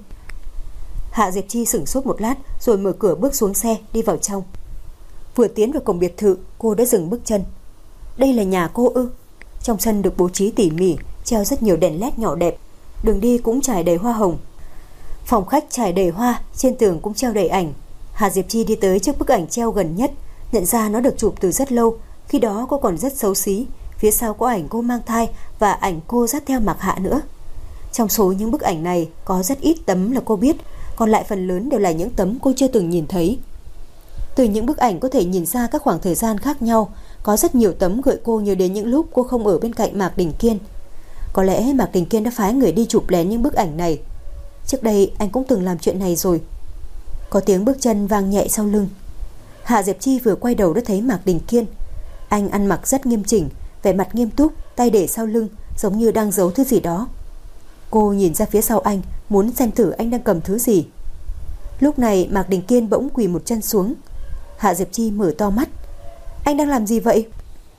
Hạ Diệp Chi sửng sốt một lát rồi mở cửa bước xuống xe đi vào trong. Vừa tiến vào cổng biệt thự, cô đã dừng bước chân. Đây là nhà cô ư? Trong sân được bố trí tỉ mỉ, treo rất nhiều đèn led nhỏ đẹp. Đường đi cũng trải đầy hoa hồng. Phòng khách trải đầy hoa, trên tường cũng treo đầy ảnh. Hạ Diệp Chi đi tới trước bức ảnh treo gần nhất, nhận ra nó được chụp từ rất lâu. Khi đó cô còn rất xấu xí. Phía sau có ảnh cô mang thai và ảnh cô dắt theo Mạc Hạ nữa. Trong số những bức ảnh này có rất ít tấm là cô biết, còn lại phần lớn đều là những tấm cô chưa từng nhìn thấy. Từ những bức ảnh có thể nhìn ra các khoảng thời gian khác nhau. Có rất nhiều tấm gợi cô nhớ đến những lúc cô không ở bên cạnh Mạc Đình Kiên. Có lẽ Mạc Đình Kiên đã phái người đi chụp lén những bức ảnh này. Trước đây anh cũng từng làm chuyện này rồi. Có tiếng bước chân vang nhẹ sau lưng. Hạ Diệp Chi vừa quay đầu đã thấy Mạc Đình Kiên. Anh ăn mặc rất nghiêm chỉnh, vẻ mặt nghiêm túc, tay để sau lưng, giống như đang giấu thứ gì đó. Cô nhìn ra phía sau anh, muốn xem thử anh đang cầm thứ gì. Lúc này Mạc Đình Kiên bỗng quỳ một chân xuống. Hạ Diệp Chi mở to mắt. Anh đang làm gì vậy?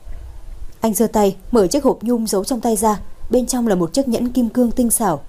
Anh giơ tay mở chiếc hộp nhung giấu trong tay ra. Bên trong là một chiếc nhẫn kim cương tinh xảo.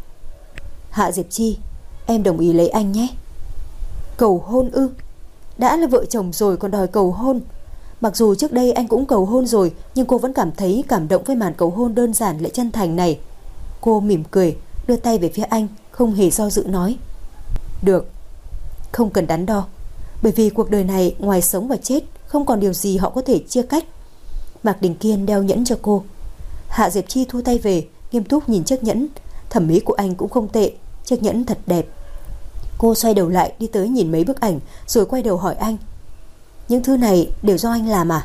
Hạ Diệp Chi, em đồng ý lấy anh nhé. Cầu hôn ư? Đã là vợ chồng rồi còn đòi cầu hôn. Mặc dù trước đây anh cũng cầu hôn rồi, nhưng cô vẫn cảm thấy cảm động với màn cầu hôn đơn giản lại chân thành này. Cô mỉm cười, đưa tay về phía anh, không hề do dự nói. Được, không cần đắn đo. Bởi vì cuộc đời này ngoài sống và chết, không còn điều gì họ có thể chia cách. Mạc Đình Kiên đeo nhẫn cho cô. Hạ Diệp Chi thu tay về, nghiêm túc nhìn chiếc nhẫn. Thẩm mỹ của anh cũng không tệ, chiếc nhẫn thật đẹp. Cô xoay đầu lại đi tới nhìn mấy bức ảnh, rồi quay đầu hỏi anh: những thứ này đều do anh làm à?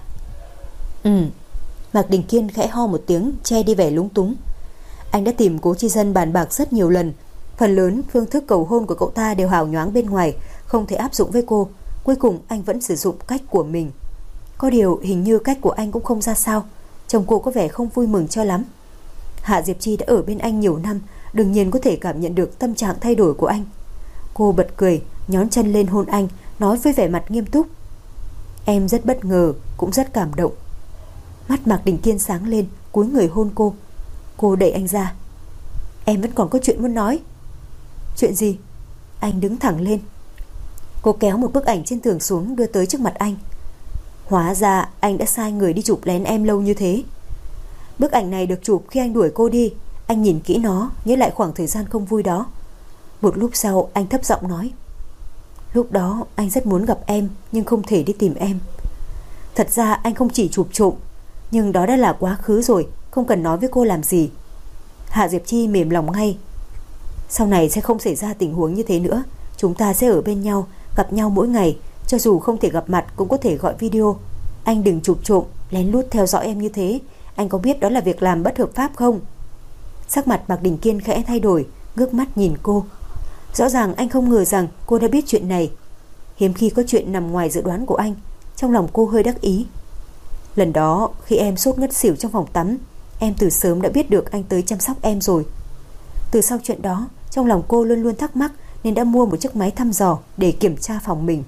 Mạc Đình Kiên khẽ ho một tiếng, che đi vẻ lúng túng. Anh đã tìm Cố Chi Dân bàn bạc rất nhiều lần. Phần lớn phương thức cầu hôn của cậu ta đều hào nhoáng bên ngoài, không thể áp dụng với cô. Cuối cùng anh vẫn sử dụng cách của mình. Có điều hình như cách của anh cũng không ra sao. Chồng cô có vẻ không vui mừng cho lắm. Hạ Diệp Chi đã ở bên anh nhiều năm, đương nhiên có thể cảm nhận được tâm trạng thay đổi của anh. Cô bật cười, nhón chân lên hôn anh, nói với vẻ mặt nghiêm túc: em rất bất ngờ, cũng rất cảm động. Mắt Mạc Đình Kiên sáng lên, cúi người hôn cô. Cô đẩy anh ra: em vẫn còn có chuyện muốn nói. Chuyện gì? Anh đứng thẳng lên. Cô kéo một bức ảnh trên tường xuống, đưa tới trước mặt anh. Hóa ra anh đã sai người đi chụp lén em lâu như thế. Bức ảnh này được chụp khi anh đuổi cô đi. Anh nhìn kỹ nó, nhớ lại khoảng thời gian không vui đó. Một lúc sau anh thấp giọng nói: lúc đó anh rất muốn gặp em, nhưng không thể đi tìm em. Thật ra anh không chỉ chụp trộm, nhưng đó đã là quá khứ rồi, không cần nói với cô làm gì. Hạ Diệp Chi mềm lòng ngay. Sau này sẽ không xảy ra tình huống như thế nữa. Chúng ta sẽ ở bên nhau, gặp nhau mỗi ngày. Cho dù không thể gặp mặt cũng có thể gọi video. Anh đừng chụp trộm, lén lút theo dõi em như thế. Anh có biết đó là việc làm bất hợp pháp không? Sắc mặt Mạc Đình Kiên khẽ thay đổi, ngước mắt nhìn cô. Rõ ràng anh không ngờ rằng cô đã biết chuyện này. Hiếm khi có chuyện nằm ngoài dự đoán của anh. Trong lòng cô hơi đắc ý. Lần đó khi em sốt ngất xỉu trong phòng tắm, em từ sớm đã biết được anh tới chăm sóc em rồi. Từ sau chuyện đó, trong lòng cô luôn luôn thắc mắc, nên đã mua một chiếc máy thăm dò để kiểm tra phòng mình.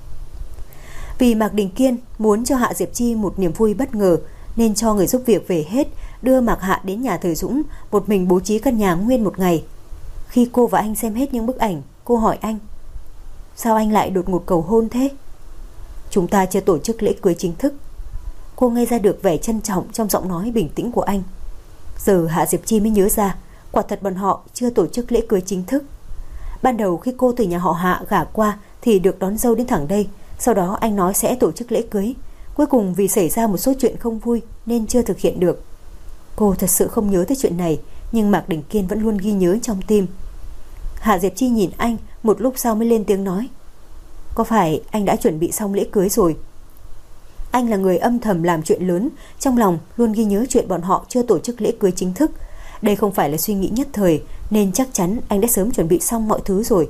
Vì Mạc Đình Kiên muốn cho Hạ Diệp Chi một niềm vui bất ngờ, nên cho người giúp việc về hết, đưa Mạc Hạ đến nhà Thời Dũng, một mình bố trí căn nhà nguyên một ngày. Khi cô và anh xem hết những bức ảnh, cô hỏi anh: sao anh lại đột ngột cầu hôn thế? Chúng ta chưa tổ chức lễ cưới chính thức. Cô nghe ra được vẻ trân trọng trong giọng nói bình tĩnh của anh. Giờ Hạ Diệp Chi mới nhớ ra, quả thật bọn họ chưa tổ chức lễ cưới chính thức. Ban đầu khi cô từ nhà họ Hạ gả qua thì được đón dâu đến thẳng đây. Sau đó anh nói sẽ tổ chức lễ cưới. Cuối cùng vì xảy ra một số chuyện không vui nên chưa thực hiện được. Cô thật sự không nhớ tới chuyện này, nhưng Mạc Đình Kiên vẫn luôn ghi nhớ trong tim. Hạ Diệp Chi nhìn anh, một lúc sau mới lên tiếng nói: có phải anh đã chuẩn bị xong lễ cưới rồi? Anh là người âm thầm làm chuyện lớn, trong lòng luôn ghi nhớ chuyện bọn họ chưa tổ chức lễ cưới chính thức. Đây không phải là suy nghĩ nhất thời, nên chắc chắn anh đã sớm chuẩn bị xong mọi thứ rồi.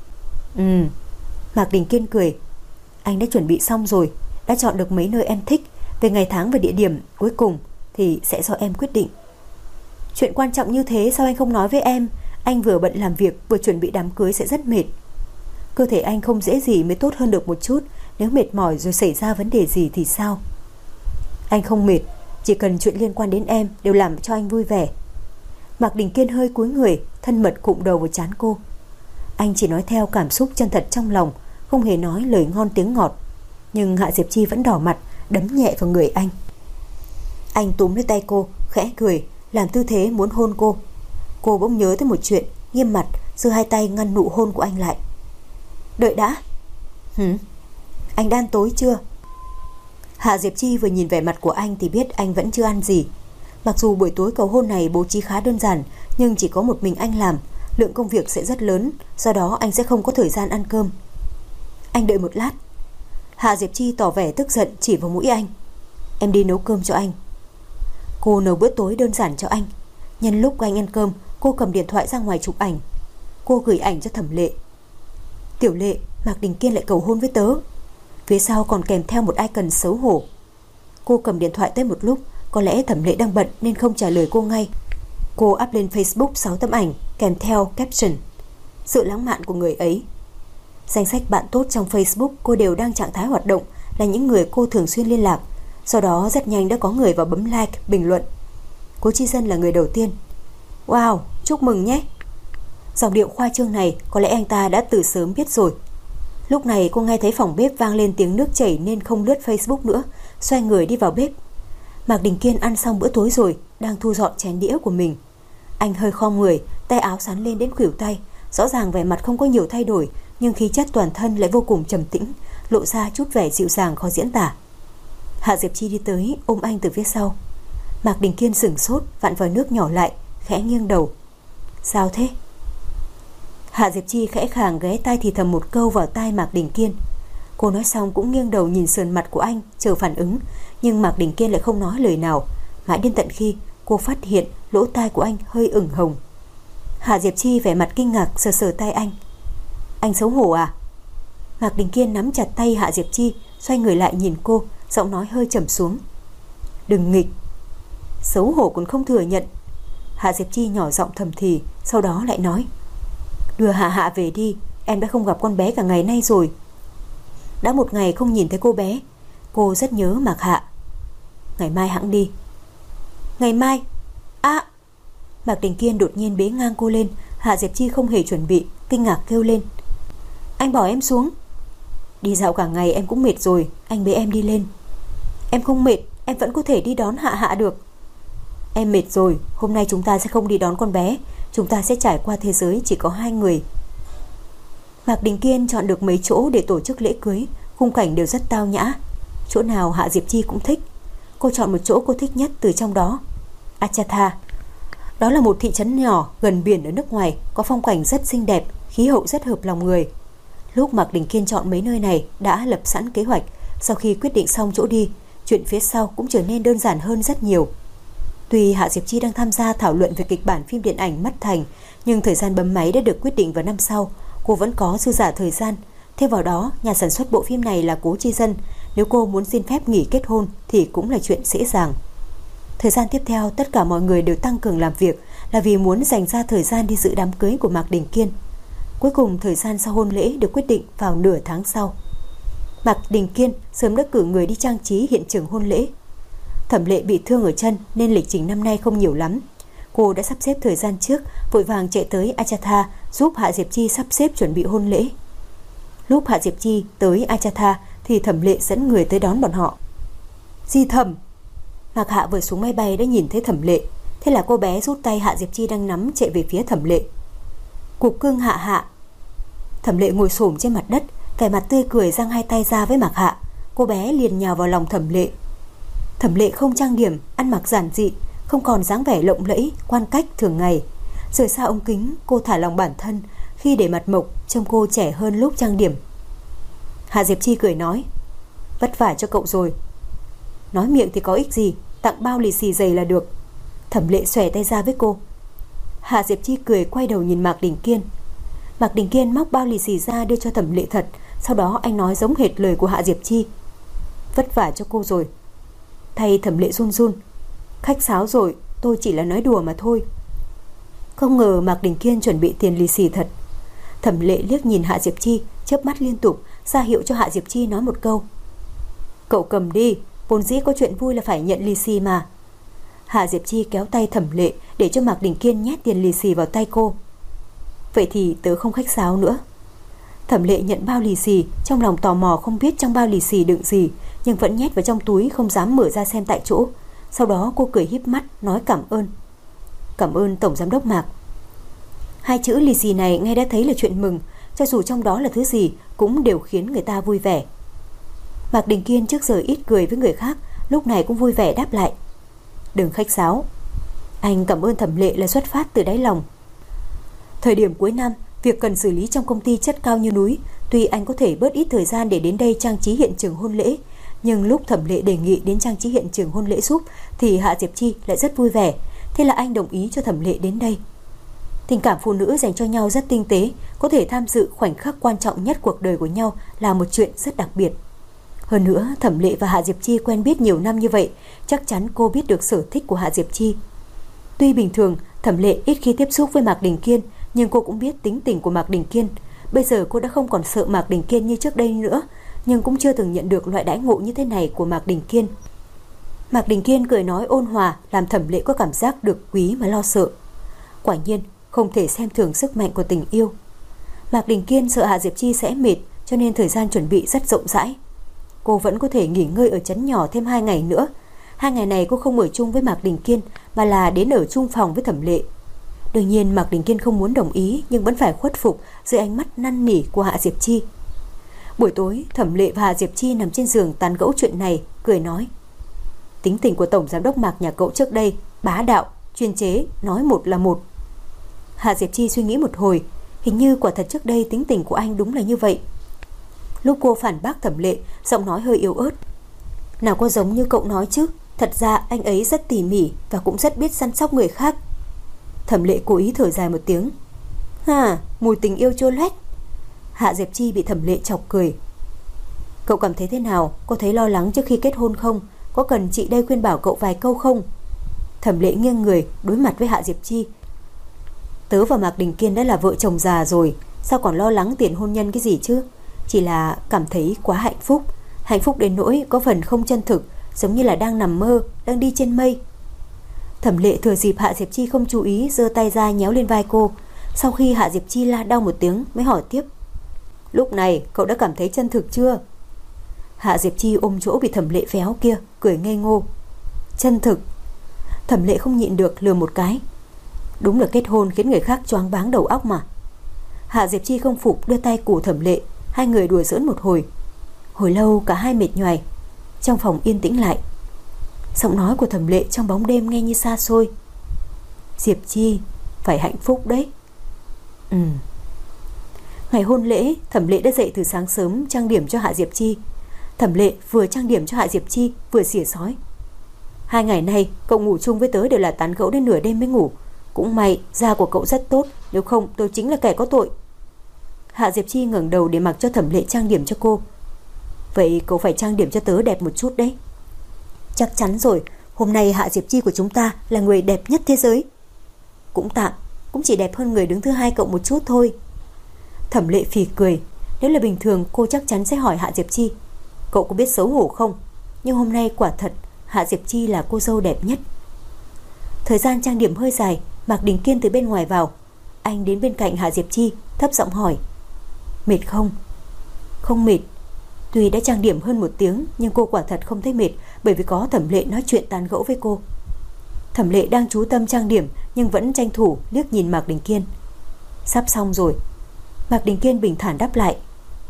Mạc Đình Kiên cười. Anh đã chuẩn bị xong rồi, đã chọn được mấy nơi em thích. Về ngày tháng và địa điểm cuối cùng thì sẽ do em quyết định. Chuyện quan trọng như thế sao anh không nói với em? Anh vừa bận làm việc vừa chuẩn bị đám cưới sẽ rất mệt. Cơ thể anh không dễ gì mới tốt hơn được một chút. Nếu mệt mỏi rồi xảy ra vấn đề gì thì sao? Anh không mệt, chỉ cần chuyện liên quan đến em đều làm cho anh vui vẻ. Mạc Đình Kiên hơi cúi người, thân mật cụm đầu vào trán cô. Anh chỉ nói theo cảm xúc chân thật trong lòng, không hề nói lời ngon tiếng ngọt. Nhưng Hạ Diệp Chi vẫn đỏ mặt, đấm nhẹ vào người anh. Anh túm lấy tay cô, khẽ cười, làm tư thế muốn hôn cô. Cô bỗng nhớ tới một chuyện, nghiêm mặt giơ hai tay ngăn nụ hôn của anh lại. Đợi đã. Anh đã ăn tối chưa? Hạ Diệp Chi vừa nhìn vẻ mặt của anh thì biết anh vẫn chưa ăn gì. Mặc dù buổi tối cầu hôn này bố trí khá đơn giản, nhưng chỉ có một mình anh làm, lượng công việc sẽ rất lớn, do đó anh sẽ không có thời gian ăn cơm. Anh đợi một lát. Hạ Diệp Chi tỏ vẻ tức giận chỉ vào mũi anh. Em đi nấu cơm cho anh. Cô nấu bữa tối đơn giản cho anh. Nhân lúc anh ăn cơm, cô cầm điện thoại ra ngoài chụp ảnh. Cô gửi ảnh cho Thẩm Lệ. Tiểu Lệ, Mạc Đình Kiên lại cầu hôn với tớ. Phía sau còn kèm theo một icon xấu hổ. Cô cầm điện thoại tới một lúc, có lẽ Thẩm Lệ đang bận nên không trả lời cô ngay. Cô up lên Facebook 6 tấm ảnh kèm theo caption: sự lãng mạn của người ấy. Danh sách bạn tốt trong Facebook cô đều đang trạng thái hoạt động, là những người cô thường xuyên liên lạc. Sau đó rất nhanh đã có người vào bấm like, bình luận. Cố Chi Dân là người đầu tiên. Wow, chúc mừng nhé. Dòng điệu khoa trương này có lẽ anh ta đã từ sớm biết rồi. Lúc này cô nghe thấy phòng bếp vang lên tiếng nước chảy nên không lướt Facebook nữa, xoay người đi vào bếp. Mạc Đình Kiên ăn xong bữa tối rồi, đang thu dọn chén đĩa của mình. Anh hơi khom người, tay áo xắn lên đến khuỷu tay, rõ ràng vẻ mặt không có nhiều thay đổi, nhưng khí chất toàn thân lại vô cùng trầm tĩnh, lộ ra chút vẻ dịu dàng khó diễn tả. Hạ Diệp Chi đi tới ôm anh từ phía sau. Mạc Đình Kiên sửng sốt, vặn vòi nước nhỏ lại, khẽ nghiêng đầu. Sao thế? Hạ Diệp Chi khẽ khàng ghé tai thì thầm một câu vào tai Mạc Đình Kiên. Cô nói xong cũng nghiêng đầu nhìn sườn mặt của anh chờ phản ứng, nhưng Mạc Đình Kiên lại không nói lời nào, mãi đến tận khi cô phát hiện lỗ tai của anh hơi ửng hồng. Hạ Diệp Chi vẻ mặt kinh ngạc sờ sờ tai anh. Anh xấu hổ à? Mạc Đình Kiên nắm chặt tay Hạ Diệp Chi, xoay người lại nhìn cô, giọng nói hơi trầm xuống. Đừng nghịch. Xấu hổ còn không thừa nhận. Hạ Diệp Chi nhỏ giọng thầm thì, sau đó lại nói. Đưa Hạ Hạ về đi, em đã không gặp con bé cả ngày nay rồi. Đã một ngày không nhìn thấy cô bé, cô rất nhớ Mạc Hạ. Ngày mai hẵng đi. Ngày mai? À! Mạc Đình Kiên đột nhiên bế ngang cô lên. Hạ Diệp Chi không hề chuẩn bị, kinh ngạc kêu lên. Anh bỏ em xuống. Đi dạo cả ngày em cũng mệt rồi, anh bế em đi lên. Em không mệt, em vẫn có thể đi đón Hạ Hạ được. Em mệt rồi, hôm nay chúng ta sẽ không đi đón con bé, chúng ta sẽ trải qua thế giới chỉ có hai người. Mạc Đình Kiên chọn được mấy chỗ để tổ chức lễ cưới, khung cảnh đều rất tao nhã. Chỗ nào Hạ Diệp Chi cũng thích. Cô chọn một chỗ cô thích nhất từ trong đó, Achatha. Đó là một thị trấn nhỏ gần biển ở nước ngoài, có phong cảnh rất xinh đẹp, khí hậu rất hợp lòng người. Lúc Mạc Đình Kiên chọn mấy nơi này đã lập sẵn kế hoạch. Sau khi quyết định xong chỗ đi, chuyện phía sau cũng trở nên đơn giản hơn rất nhiều. Tuy Hạ Diệp Chi đang tham gia thảo luận về kịch bản phim điện ảnh Mắt Thành, nhưng thời gian bấm máy đã được quyết định vào năm sau. Cô vẫn có dư dả thời gian. Thêm vào đó, nhà sản xuất bộ phim này là Cố Chi Dân. Nếu cô muốn xin phép nghỉ kết hôn thì cũng là chuyện dễ dàng. Thời gian tiếp theo, tất cả mọi người đều tăng cường làm việc, là vì muốn dành ra thời gian đi dự đám cưới của Mạc Đình Kiên. Cuối cùng, thời gian sau hôn lễ được quyết định vào nửa tháng sau. Mạc Đình Kiên sớm đã cử người đi trang trí hiện trường hôn lễ. Thẩm Lệ bị thương ở chân nên lịch trình năm nay không nhiều lắm. Cô đã sắp xếp thời gian trước, vội vàng chạy tới Achatha giúp Hạ Diệp Chi sắp xếp chuẩn bị hôn lễ. Lúc Hạ Diệp Chi tới Achatha thì Thẩm Lệ dẫn người tới đón bọn họ. Di Thẩm! Mạc Hạ vừa xuống máy bay đã nhìn thấy Thẩm Lệ. Thế là cô bé rút tay Hạ Diệp Chi đang nắm chạy về phía Thẩm Lệ. Cục cưng Hạ Hạ! Thẩm Lệ ngồi xổm trên mặt đất, vẻ mặt tươi cười giang hai tay ra với Mạc Hạ. Cô bé liền nhào vào lòng Thẩm Lệ. Thẩm Lệ không trang điểm, ăn mặc giản dị, không còn dáng vẻ lộng lẫy, quan cách thường ngày. Rời xa ống kính, cô thả lòng bản thân, khi để mặt mộc trông cô trẻ hơn lúc trang điểm. Hạ Diệp Chi cười nói, vất vả cho cậu rồi. Nói miệng thì có ích gì, tặng bao lì xì dày là được. Thẩm Lệ xòe tay ra với cô. Hạ Diệp Chi cười quay đầu nhìn Mạc Đình Kiên. Mạc Đình Kiên móc bao lì xì ra đưa cho Thẩm Lệ thật. Sau đó anh nói giống hệt lời của Hạ Diệp Chi, vất vả cho cô rồi. Thay Thẩm Lệ run run, khách sáo rồi, tôi chỉ là nói đùa mà thôi. Không ngờ Mạc Đình Kiên chuẩn bị tiền lì xì thật. Thẩm Lệ liếc nhìn Hạ Diệp Chi, chớp mắt liên tục, ra hiệu cho Hạ Diệp Chi nói một câu. Cậu cầm đi, vốn dĩ có chuyện vui là phải nhận lì xì mà. Hạ Diệp Chi kéo tay Thẩm Lệ để cho Mạc Đình Kiên nhét tiền lì xì vào tay cô. Vậy thì tớ không khách sáo nữa. Thẩm Lệ nhận bao lì xì, trong lòng tò mò không biết trong bao lì xì đựng gì, nhưng vẫn nhét vào trong túi, không dám mở ra xem tại chỗ. Sau đó cô cười híp mắt nói cảm ơn. Cảm ơn Tổng Giám đốc Mạc. Hai chữ lì xì này nghe đã thấy là chuyện mừng, cho dù trong đó là thứ gì cũng đều khiến người ta vui vẻ. Mạc Đình Kiên trước giờ ít cười với người khác, lúc này cũng vui vẻ đáp lại. Đừng khách sáo. Anh cảm ơn Thẩm Lệ là xuất phát từ đáy lòng. Thời điểm cuối năm, việc cần xử lý trong công ty chất cao như núi. Tuy anh có thể bớt ít thời gian để đến đây trang trí hiện trường hôn lễ, nhưng lúc Thẩm Lệ đề nghị đến trang trí hiện trường hôn lễ giúp thì Hạ Diệp Chi lại rất vui vẻ. Thế là anh đồng ý cho Thẩm Lệ đến đây. Tình cảm phụ nữ dành cho nhau rất tinh tế, có thể tham dự khoảnh khắc quan trọng nhất cuộc đời của nhau là một chuyện rất đặc biệt. Hơn nữa, Thẩm Lệ và Hạ Diệp Chi quen biết nhiều năm như vậy, chắc chắn cô biết được sở thích của Hạ Diệp Chi. Tuy bình thường Thẩm Lệ ít khi tiếp xúc với Mạc Đình Kiên, nhưng cô cũng biết tính tình của Mạc Đình Kiên. Bây giờ cô đã không còn sợ Mạc Đình Kiên như trước đây nữa, nhưng cũng chưa từng nhận được loại đãi ngộ như thế này của Mạc Đình Kiên. Mạc Đình Kiên cười nói ôn hòa, làm Thẩm Lệ có cảm giác được quý mà lo sợ. Quả nhiên không thể xem thường sức mạnh của tình yêu. Mạc Đình Kiên sợ Hạ Diệp Chi sẽ mệt, cho nên thời gian chuẩn bị rất rộng rãi. Cô vẫn có thể nghỉ ngơi ở trấn nhỏ thêm 2 ngày nữa. 2 ngày này cô không ở chung với Mạc Đình Kiên, mà là đến ở chung phòng với Thẩm Lệ. Đương nhiên Mạc Đình Kiên không muốn đồng ý, nhưng vẫn phải khuất phục dưới ánh mắt năn nỉ của Hạ Diệp Chi. Buổi tối, Thẩm Lệ và Hạ Diệp Chi nằm trên giường tán gẫu chuyện này, cười nói: tính tình của Tổng Giám đốc Mạc nhà cậu trước đây bá đạo, chuyên chế, nói một là một. Hạ Diệp Chi suy nghĩ một hồi, hình như quả thật trước đây tính tình của anh đúng là như vậy. Lúc cô phản bác Thẩm Lệ, giọng nói hơi yếu ớt. Nào có giống như cậu nói chứ, thật ra anh ấy rất tỉ mỉ và cũng rất biết săn sóc người khác. Thẩm Lệ cố ý thở dài một tiếng. Mùi tình yêu trôi loét. Hạ Diệp Chi bị Thẩm Lệ chọc cười. Cậu cảm thấy thế nào? Có thấy lo lắng trước khi kết hôn không? Có cần chị đây khuyên bảo cậu vài câu không? Thẩm Lệ nghiêng người đối mặt với Hạ Diệp Chi. Tớ và Mạc Đình Kiên đã là vợ chồng già rồi, sao còn lo lắng tiền hôn nhân cái gì chứ? Chỉ là cảm thấy quá hạnh phúc. Hạnh phúc đến nỗi có phần không chân thực, giống như là đang nằm mơ, đang đi trên mây. Thẩm Lệ thừa dịp Hạ Diệp Chi không chú ý, giơ tay ra nhéo lên vai cô. Sau khi Hạ Diệp Chi la đau một tiếng mới hỏi tiếp. Lúc này cậu đã cảm thấy chân thực chưa? Hạ Diệp Chi ôm chỗ bị Thẩm Lệ véo kia, cười ngây ngô. Chân thực? Thẩm Lệ không nhịn được lườm một cái. Đúng là kết hôn khiến người khác choáng váng đầu óc mà. Hạ Diệp Chi không phục, đưa tay cù Thẩm Lệ. Hai người đùa giỡn một hồi. Hồi lâu cả hai mệt nhoài. Trong phòng yên tĩnh lại. Giọng nói của Thẩm Lệ trong bóng đêm nghe như xa xôi. Diệp Chi, phải hạnh phúc đấy. Ngày hôn lễ, Thẩm Lệ đã dậy từ sáng sớm trang điểm cho Hạ Diệp Chi. Thẩm Lệ vừa trang điểm cho Hạ Diệp Chi vừa xỉa xói. 2 ngày nay cậu ngủ chung với tớ đều là tán gẫu đến nửa đêm mới ngủ. Cũng may da của cậu rất tốt, nếu không tôi chính là kẻ có tội. Hạ Diệp Chi ngẩng đầu để mặc cho Thẩm Lệ trang điểm cho cô. Vậy cậu phải trang điểm cho tớ đẹp một chút đấy. Chắc chắn rồi, hôm nay Hạ Diệp Chi của chúng ta là người đẹp nhất thế giới. Cũng tạm, cũng chỉ đẹp hơn người đứng thứ hai cậu một chút thôi. Thẩm Lệ phì cười. Nếu là bình thường cô chắc chắn sẽ hỏi Hạ Diệp Chi, cậu có biết xấu hổ không? Nhưng hôm nay quả thật Hạ Diệp Chi là cô dâu đẹp nhất. Thời gian trang điểm hơi dài, Mạc Đình Kiên từ bên ngoài vào. Anh đến bên cạnh Hạ Diệp Chi, thấp giọng hỏi. Mệt không? Không mệt. Tuy đã trang điểm hơn 1 tiếng, nhưng cô quả thật không thấy mệt, bởi vì có Thẩm Lệ nói chuyện tán gẫu với cô. Thẩm Lệ đang chú tâm trang điểm, nhưng vẫn tranh thủ liếc nhìn Mạc Đình Kiên. Sắp xong rồi. Mạc Đình Kiên bình thản đáp lại.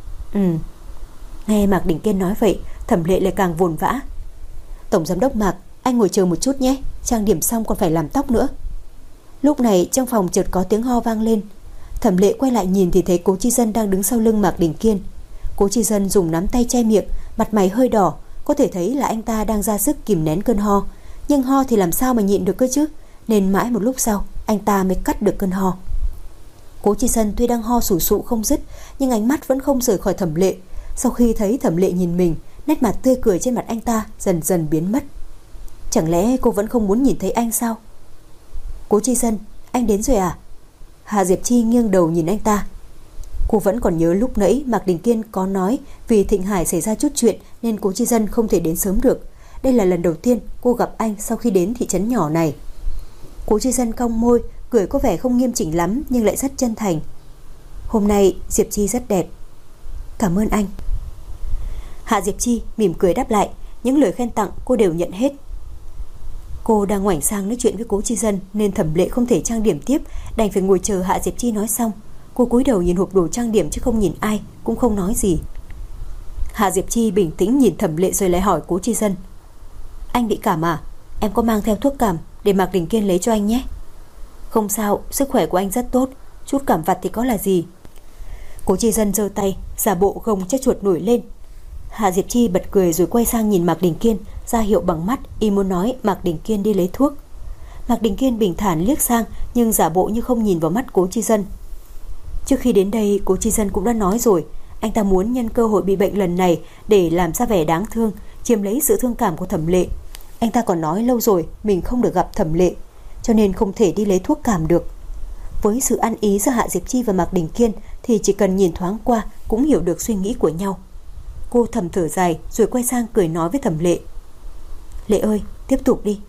Nghe Mạc Đình Kiên nói vậy, Thẩm Lệ lại càng vồn vã. Tổng giám đốc Mạc, anh ngồi chờ một chút nhé, trang điểm xong còn phải làm tóc nữa. Lúc này trong phòng chợt có tiếng ho vang lên. Thẩm Lệ quay lại nhìn thì thấy Cố Chi Dân đang đứng sau lưng Mạc Đình Kiên. Cố Chi Dân dùng nắm tay che miệng, mặt mày hơi đỏ, có thể thấy là anh ta đang ra sức kìm nén cơn ho. Nhưng ho thì làm sao mà nhịn được cơ chứ, nên mãi một lúc sau anh ta mới cắt được cơn ho. Cố Chi Dân tuy đang ho sù sụ không dứt, nhưng ánh mắt vẫn không rời khỏi Thẩm Lệ. Sau khi thấy Thẩm Lệ nhìn mình, nét mặt tươi cười trên mặt anh ta dần dần biến mất. Chẳng lẽ cô vẫn không muốn nhìn thấy anh sao? Cố Chi Dân, anh đến rồi à? Hạ Diệp Chi nghiêng đầu nhìn anh ta. Cô vẫn còn nhớ lúc nãy Mạc Đình Kiên có nói vì Thịnh Hải xảy ra chút chuyện nên Cố Chi Dân không thể đến sớm được. Đây là lần đầu tiên cô gặp anh sau khi đến thị trấn nhỏ này. Cố Chi Dân cong môi, cười có vẻ không nghiêm chỉnh lắm nhưng lại rất chân thành. Hôm nay Diệp Chi rất đẹp. Cảm ơn anh. Hạ Diệp Chi mỉm cười đáp lại. Những lời khen tặng cô đều nhận hết. Cô đang ngoảnh sang nói chuyện với Cố Chi Dân nên Thẩm Lệ không thể trang điểm tiếp, đành phải ngồi chờ Hạ Diệp Chi nói xong. Cô cúi đầu nhìn hộp đồ trang điểm chứ không nhìn ai, cũng không nói gì. Hạ Diệp Chi bình tĩnh nhìn Thẩm Lệ rồi lại hỏi Cố Chi Dân. Anh bị cảm à? Em có mang theo thuốc cảm để Mạc Đình Kiên lấy cho anh nhé. Không sao, sức khỏe của anh rất tốt, chút cảm vặt thì có là gì. Cố Chi Dân giơ tay, giả bộ gồng chiếc chuột nổi lên. Hạ Diệp Chi bật cười rồi quay sang nhìn Mạc Đình Kiên, ra hiệu bằng mắt y muốn nói Mạc Đình Kiên đi lấy thuốc. Mạc Đình Kiên bình thản liếc sang nhưng giả bộ như không nhìn vào mắt Cố Chi Dân. Trước khi đến đây, Cố Chi Dân cũng đã nói rồi, anh ta muốn nhân cơ hội bị bệnh lần này để làm ra vẻ đáng thương, chiếm lấy sự thương cảm của Thẩm Lệ. Anh ta còn nói lâu rồi mình không được gặp Thẩm Lệ, cho nên không thể đi lấy thuốc cảm được. Với sự ăn ý giữa Hạ Diệp Chi và Mạc Đình Kiên thì chỉ cần nhìn thoáng qua cũng hiểu được suy nghĩ của nhau. Cô thầm thở dài rồi quay sang cười nói với Thẩm Lệ. Lệ ơi, tiếp tục đi.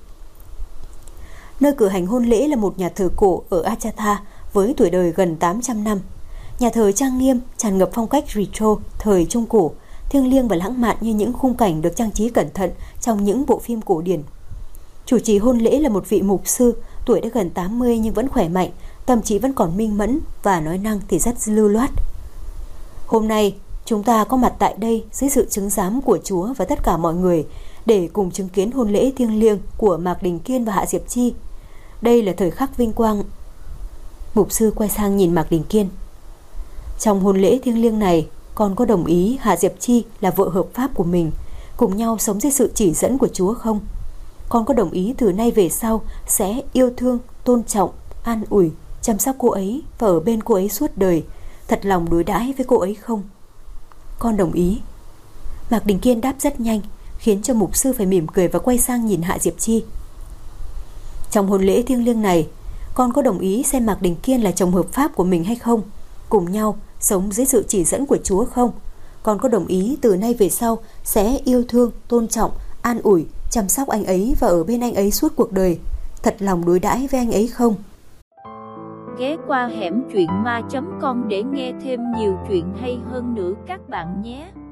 Nơi cử hành hôn lễ là một nhà thờ cổ ở Achatha với tuổi đời gần 800 năm. Nhà thờ trang nghiêm, tràn ngập phong cách retro thời Trung Cổ, thiêng liêng và lãng mạn như những khung cảnh được trang trí cẩn thận trong những bộ phim cổ điển. Chủ trì hôn lễ là một vị mục sư, tuổi đã gần 80 nhưng vẫn khỏe mạnh, tâm trí vẫn còn minh mẫn và nói năng thì rất lưu loát. Hôm nay, chúng ta có mặt tại đây dưới sự chứng giám của Chúa và tất cả mọi người để cùng chứng kiến hôn lễ thiêng liêng của Mạc Đình Kiên và Hạ Diệp Chi. Đây là thời khắc vinh quang. Mục sư quay sang nhìn Mạc Đình Kiên. Trong hôn lễ thiêng liêng này, con có đồng ý Hạ Diệp Chi là vợ hợp pháp của mình, cùng nhau sống dưới sự chỉ dẫn của Chúa không? Con có đồng ý từ nay về sau sẽ yêu thương, tôn trọng, an ủi, chăm sóc cô ấy và ở bên cô ấy suốt đời, thật lòng đối đãi với cô ấy không? Con đồng ý. Mạc Đình Kiên đáp rất nhanh, khiến cho mục sư phải mỉm cười và quay sang nhìn Hạ Diệp Chi. Trong hôn lễ thiêng liêng này, con có đồng ý xem Mạc Đình Kiên là chồng hợp pháp của mình hay không? Cùng nhau sống dưới sự chỉ dẫn của Chúa không? Con có đồng ý từ nay về sau sẽ yêu thương, tôn trọng, an ủi, chăm sóc anh ấy và ở bên anh ấy suốt cuộc đời, thật lòng đối đãi với anh ấy không? Ghé qua hẻm truyện ma.com để nghe thêm nhiều chuyện hay hơn nữa các bạn nhé.